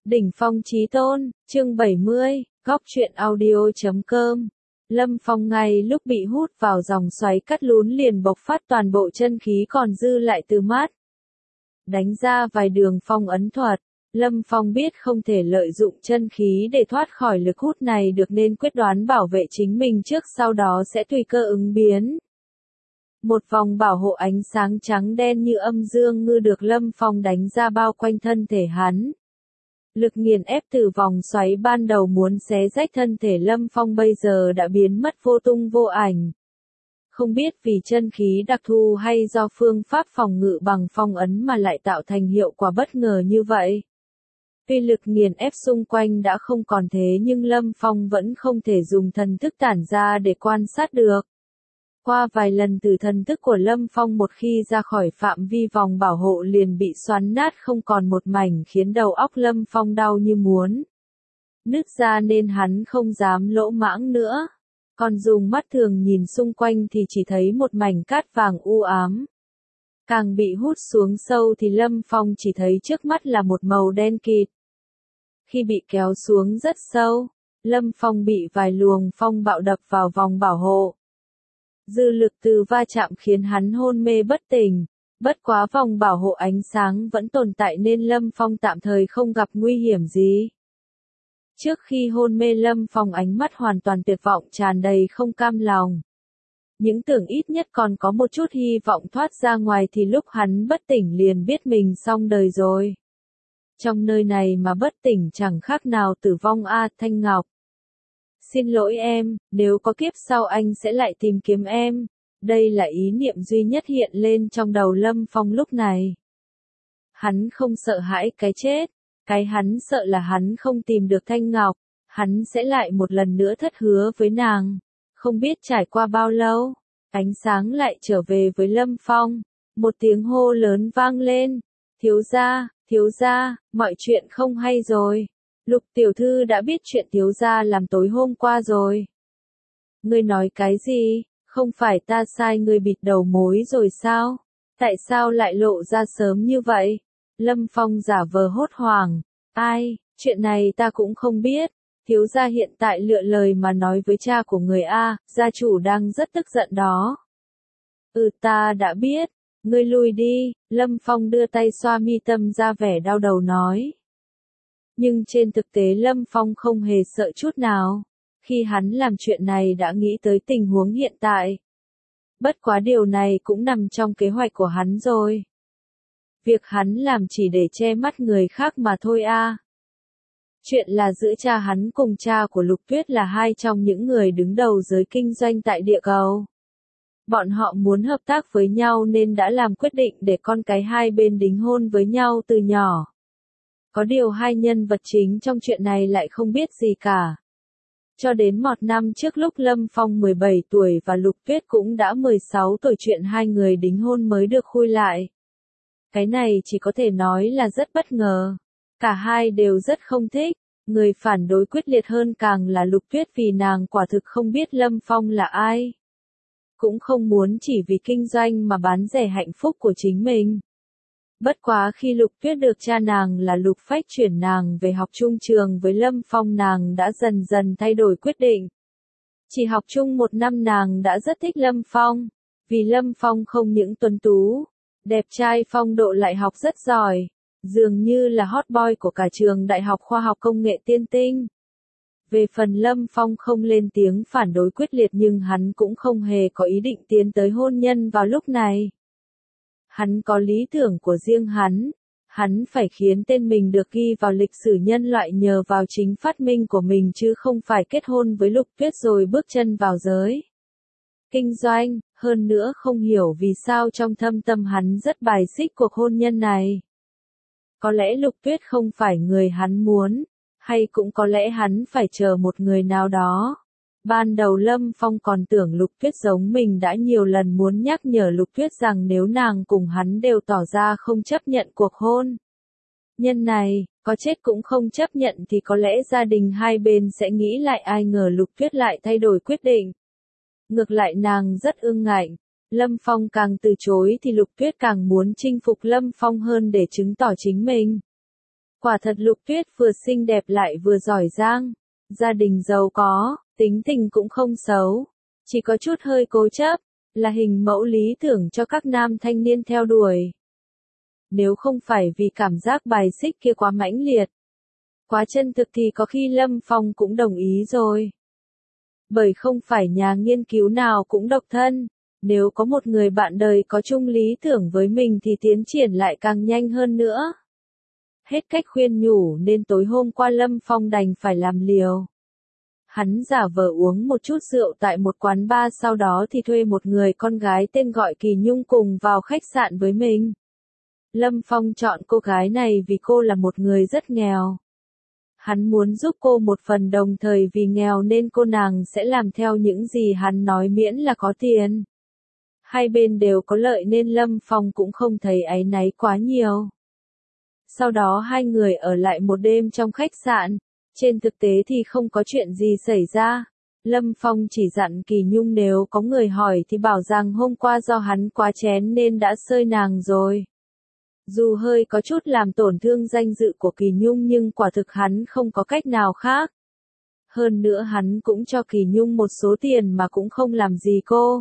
Đỉnh phong chí tôn, chương 70, góc truyện audio.com. Lâm Phong ngay lúc bị hút vào dòng xoáy cắt lún liền bộc phát toàn bộ chân khí còn dư lại từ mắt. Đánh ra vài đường phong ấn thuật, Lâm Phong biết không thể lợi dụng chân khí để thoát khỏi lực hút này được nên quyết đoán bảo vệ chính mình trước sau đó sẽ tùy cơ ứng biến. Một vòng bảo hộ ánh sáng trắng đen như âm dương ngư được Lâm Phong đánh ra bao quanh thân thể hắn. Lực nghiền ép từ vòng xoáy ban đầu muốn xé rách thân thể Lâm Phong bây giờ đã biến mất vô tung vô ảnh. Không biết vì chân khí đặc thù hay do phương pháp phòng ngự bằng phong ấn mà lại tạo thành hiệu quả bất ngờ như vậy. Tuy lực nghiền ép xung quanh đã không còn thế nhưng Lâm Phong vẫn không thể dùng thần thức tản ra để quan sát được. Qua vài lần từ thần thức của Lâm Phong một khi ra khỏi phạm vi vòng bảo hộ liền bị xoắn nát không còn một mảnh khiến đầu óc Lâm Phong đau như muốn nứt ra nên hắn không dám lỗ mãng nữa. Còn dùng mắt thường nhìn xung quanh thì chỉ thấy một mảnh cát vàng u ám. Càng bị hút xuống sâu thì Lâm Phong chỉ thấy trước mắt là một màu đen kịt. Khi bị kéo xuống rất sâu, Lâm Phong bị vài luồng phong bạo đập vào vòng bảo hộ. Dư lực từ va chạm khiến hắn hôn mê bất tỉnh, bất quá vòng bảo hộ ánh sáng vẫn tồn tại nên Lâm Phong tạm thời không gặp nguy hiểm gì. Trước khi hôn mê Lâm Phong ánh mắt hoàn toàn tuyệt vọng tràn đầy không cam lòng. Những tưởng ít nhất còn có một chút hy vọng thoát ra ngoài thì lúc hắn bất tỉnh liền biết mình xong đời rồi. Trong nơi này mà bất tỉnh chẳng khác nào tử vong a Thanh Ngọc. Xin lỗi em, nếu có kiếp sau anh sẽ lại tìm kiếm em. Đây là ý niệm duy nhất hiện lên trong đầu Lâm Phong lúc này. Hắn không sợ hãi cái chết, cái hắn sợ là hắn không tìm được Thanh Ngọc, hắn sẽ lại một lần nữa thất hứa với nàng. Không biết trải qua bao lâu, ánh sáng lại trở về với Lâm Phong, một tiếng hô lớn vang lên, thiếu gia, mọi chuyện không hay rồi. Lục tiểu thư đã biết chuyện thiếu gia làm tối hôm qua rồi. Ngươi nói cái gì, không phải ta sai ngươi bịt đầu mối rồi sao? Tại sao lại lộ ra sớm như vậy? Lâm Phong giả vờ hốt hoảng, ai, chuyện này ta cũng không biết. Thiếu gia hiện tại lựa lời mà nói với cha của người A, gia chủ đang rất tức giận đó. Ta đã biết, ngươi lui đi, Lâm Phong đưa tay xoa mi tâm ra vẻ đau đầu nói. Nhưng trên thực tế Lâm Phong không hề sợ chút nào, khi hắn làm chuyện này đã nghĩ tới tình huống hiện tại. Bất quá điều này cũng nằm trong kế hoạch của hắn rồi. Việc hắn làm chỉ để che mắt người khác mà thôi a. Chuyện là giữa cha hắn cùng cha của Lục Tuyết là hai trong những người đứng đầu giới kinh doanh tại địa cầu. Bọn họ muốn hợp tác với nhau nên đã làm quyết định để con cái hai bên đính hôn với nhau từ nhỏ. Có điều hai nhân vật chính trong chuyện này lại không biết gì cả. Cho đến một năm trước lúc Lâm Phong 17 tuổi và Lục Tuyết cũng đã 16 tuổi chuyện hai người đính hôn mới được khui lại. Cái này chỉ có thể nói là rất bất ngờ. Cả hai đều rất không thích, người phản đối quyết liệt hơn càng là Lục Tuyết vì nàng quả thực không biết Lâm Phong là ai. Cũng không muốn chỉ vì kinh doanh mà bán rẻ hạnh phúc của chính mình. Bất quá khi Lục Tuyết được cha nàng là Lục Phách chuyển nàng về học chung trường với Lâm Phong nàng đã dần dần thay đổi quyết định. Chỉ học chung một năm nàng đã rất thích Lâm Phong, vì Lâm Phong không những tuấn tú, đẹp trai phong độ lại học rất giỏi, dường như là hot boy của cả trường Đại học Khoa học Công nghệ Tiên Tinh. Về phần Lâm Phong không lên tiếng phản đối quyết liệt nhưng hắn cũng không hề có ý định tiến tới hôn nhân vào lúc này. Hắn có lý tưởng của riêng hắn phải khiến tên mình được ghi vào lịch sử nhân loại nhờ vào chính phát minh của mình chứ không phải kết hôn với Lục Tuyết rồi bước chân vào giới kinh doanh, hơn nữa không hiểu vì sao trong thâm tâm hắn rất bài xích cuộc hôn nhân này. Có lẽ Lục Tuyết không phải người hắn muốn, hay cũng có lẽ hắn phải chờ một người nào đó. Ban đầu Lâm Phong còn tưởng Lục Tuyết giống mình đã nhiều lần muốn nhắc nhở Lục Tuyết rằng nếu nàng cùng hắn đều tỏ ra không chấp nhận cuộc hôn nhân này, có chết cũng không chấp nhận thì có lẽ gia đình hai bên sẽ nghĩ lại, ai ngờ Lục Tuyết lại thay đổi quyết định. Ngược lại nàng rất ương ngạnh, Lâm Phong càng từ chối thì Lục Tuyết càng muốn chinh phục Lâm Phong hơn để chứng tỏ chính mình. Quả thật Lục Tuyết vừa xinh đẹp lại vừa giỏi giang, gia đình giàu có, tính tình cũng không xấu, chỉ có chút hơi cố chấp, là hình mẫu lý tưởng cho các nam thanh niên theo đuổi. Nếu không phải vì cảm giác bài xích kia quá mãnh liệt, quá chân thực thì có khi Lâm Phong cũng đồng ý rồi. Bởi không phải nhà nghiên cứu nào cũng độc thân, nếu có một người bạn đời có chung lý tưởng với mình thì tiến triển lại càng nhanh hơn nữa. Hết cách khuyên nhủ nên tối hôm qua Lâm Phong đành phải làm liều. Hắn giả vờ uống một chút rượu tại một quán bar, sau đó thì thuê một người con gái tên gọi Kỳ Nhung cùng vào khách sạn với mình. Lâm Phong chọn cô gái này vì cô là một người rất nghèo. Hắn muốn giúp cô một phần, đồng thời vì nghèo nên cô nàng sẽ làm theo những gì hắn nói miễn là có tiền. Hai bên đều có lợi nên Lâm Phong cũng không thấy áy náy quá nhiều. Sau đó hai người ở lại một đêm trong khách sạn. Trên thực tế thì không có chuyện gì xảy ra. Lâm Phong chỉ dặn Kỳ Nhung nếu có người hỏi thì bảo rằng hôm qua do hắn quá chén nên đã xơi nàng rồi. Dù hơi có chút làm tổn thương danh dự của Kỳ Nhung nhưng quả thực hắn không có cách nào khác. Hơn nữa hắn cũng cho Kỳ Nhung một số tiền mà cũng không làm gì cô.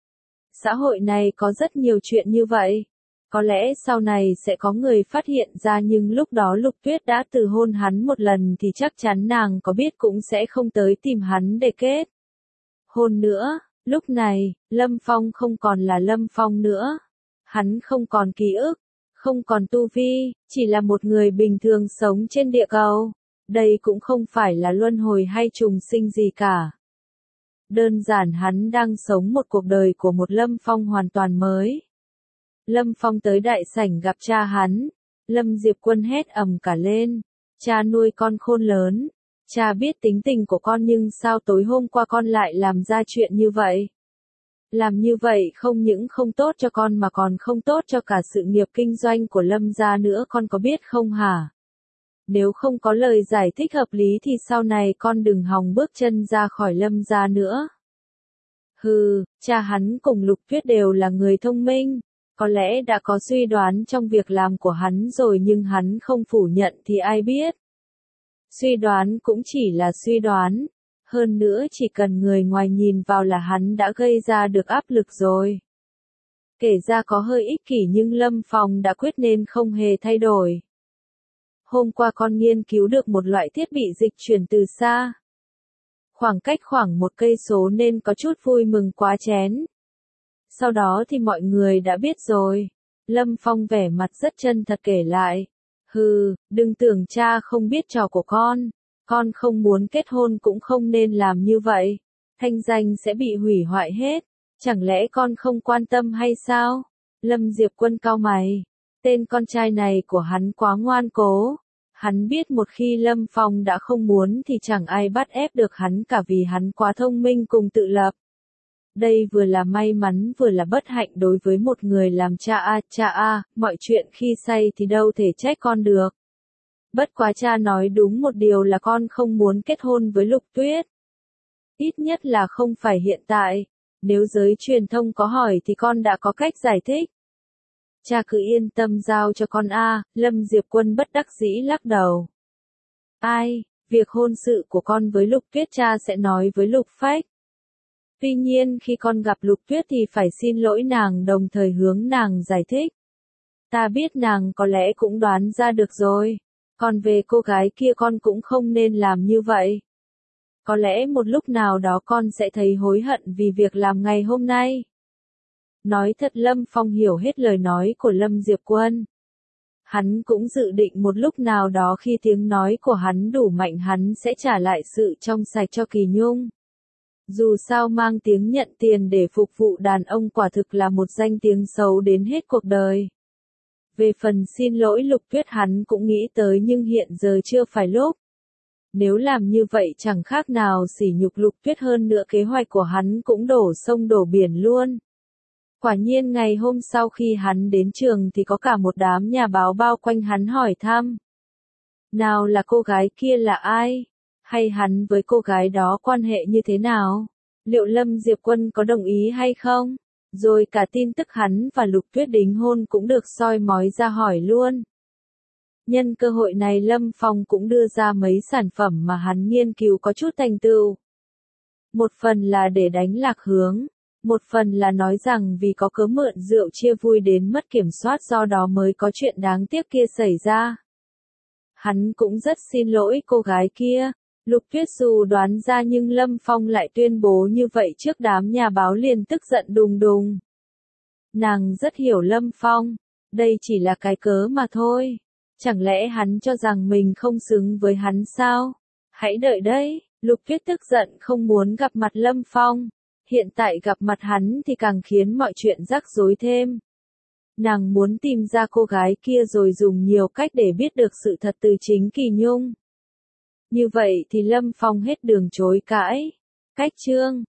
Xã hội này có rất nhiều chuyện như vậy. Có lẽ sau này sẽ có người phát hiện ra, nhưng lúc đó Lục Tuyết đã từ hôn hắn một lần thì chắc chắn nàng có biết cũng sẽ không tới tìm hắn để kết hôn nữa. Lúc này, Lâm Phong không còn là Lâm Phong nữa. Hắn không còn ký ức, không còn tu vi, chỉ là một người bình thường sống trên địa cầu. Đây cũng không phải là luân hồi hay trùng sinh gì cả. Đơn giản hắn đang sống một cuộc đời của một Lâm Phong hoàn toàn mới. Lâm Phong tới đại sảnh gặp cha hắn. Lâm Diệp Quân hét ầm cả lên. Cha nuôi con khôn lớn. Cha biết tính tình của con nhưng sao tối hôm qua con lại làm ra chuyện như vậy? Làm như vậy không những không tốt cho con mà còn không tốt cho cả sự nghiệp kinh doanh của Lâm gia nữa, con có biết không hả? Nếu không có lời giải thích hợp lý thì sau này con đừng hòng bước chân ra khỏi Lâm gia nữa. Hừ, cha hắn cùng Lục Tuyết đều là người thông minh. Có lẽ đã có suy đoán trong việc làm của hắn rồi nhưng hắn không phủ nhận thì ai biết. Suy đoán cũng chỉ là suy đoán. Hơn nữa chỉ cần người ngoài nhìn vào là hắn đã gây ra được áp lực rồi. Kể ra có hơi ích kỷ nhưng Lâm Phong đã quyết nên không hề thay đổi. Hôm qua con nghiên cứu được một loại thiết bị dịch chuyển từ xa. Khoảng cách khoảng 1 cây số nên có chút vui mừng quá chén. Sau đó thì mọi người đã biết rồi. Lâm Phong vẻ mặt rất chân thật kể lại. Hừ, đừng tưởng cha không biết trò của con không muốn kết hôn cũng không nên làm như vậy. Thanh danh sẽ bị hủy hoại hết. Chẳng lẽ con không quan tâm hay sao? Lâm Diệp Quân cau mày. Tên con trai này của hắn quá ngoan cố. Hắn biết một khi Lâm Phong đã không muốn thì chẳng ai bắt ép được hắn cả vì hắn quá thông minh cùng tự lập. Đây vừa là may mắn vừa là bất hạnh đối với một người làm cha a, mọi chuyện khi say thì đâu thể trách con được. Bất quá cha nói đúng một điều là con không muốn kết hôn với Lục Tuyết. Ít nhất là không phải hiện tại. Nếu giới truyền thông có hỏi thì con đã có cách giải thích. Cha cứ yên tâm giao cho con a. Lâm Diệp Quân bất đắc dĩ lắc đầu. Ai, việc hôn sự của con với Lục Tuyết cha sẽ nói với Lục Phách. Tuy nhiên khi con gặp Lục Tuyết thì phải xin lỗi nàng, đồng thời hướng nàng giải thích. Ta biết nàng có lẽ cũng đoán ra được rồi. Còn về cô gái kia con cũng không nên làm như vậy. Có lẽ một lúc nào đó con sẽ thấy hối hận vì việc làm ngày hôm nay. Nói thật Lâm Phong hiểu hết lời nói của Lâm Diệp Quân. Hắn cũng dự định một lúc nào đó khi tiếng nói của hắn đủ mạnh hắn sẽ trả lại sự trong sạch cho Kỳ Nhung. Dù sao mang tiếng nhận tiền để phục vụ đàn ông quả thực là một danh tiếng xấu đến hết cuộc đời. Về phần xin lỗi Lục Tuyết hắn cũng nghĩ tới nhưng hiện giờ chưa phải lúc. Nếu làm như vậy chẳng khác nào sỉ nhục Lục Tuyết, hơn nữa kế hoạch của hắn cũng đổ sông đổ biển luôn. Quả nhiên ngày hôm sau khi hắn đến trường thì có cả một đám nhà báo bao quanh hắn hỏi thăm. Nào là cô gái kia là ai? Hay hắn với cô gái đó quan hệ như thế nào? Liệu Lâm Diệp Quân có đồng ý hay không? Rồi cả tin tức hắn và Lục Tuyết đính hôn cũng được soi mói ra hỏi luôn. Nhân cơ hội này Lâm Phong cũng đưa ra mấy sản phẩm mà hắn nghiên cứu có chút thành tựu. Một phần là để đánh lạc hướng, một phần là nói rằng vì có cớ mượn rượu chia vui đến mất kiểm soát do đó mới có chuyện đáng tiếc kia xảy ra. Hắn cũng rất xin lỗi cô gái kia. Lục Tuyết dù đoán ra nhưng Lâm Phong lại tuyên bố như vậy trước đám nhà báo liền tức giận đùng đùng. Nàng rất hiểu Lâm Phong, đây chỉ là cái cớ mà thôi. Chẳng lẽ hắn cho rằng mình không xứng với hắn sao? Hãy đợi đấy, Lục Tuyết tức giận không muốn gặp mặt Lâm Phong. Hiện tại gặp mặt hắn thì càng khiến mọi chuyện rắc rối thêm. Nàng muốn tìm ra cô gái kia rồi dùng nhiều cách để biết được sự thật từ chính Kỳ Nhung. Như vậy thì Lâm Phong hết đường chối cãi. Cách chương